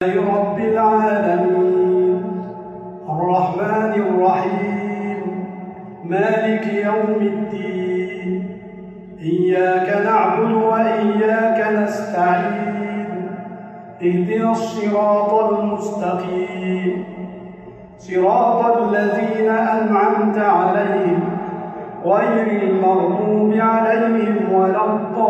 رب العالمين الرحمن الرحيم مالك يوم الدين إياك نعبد وإياك نستعين اهدنا الصراط المستقيم صراط الذين أنعمت عليهم غير المغضوب عليهم ولا الضالين.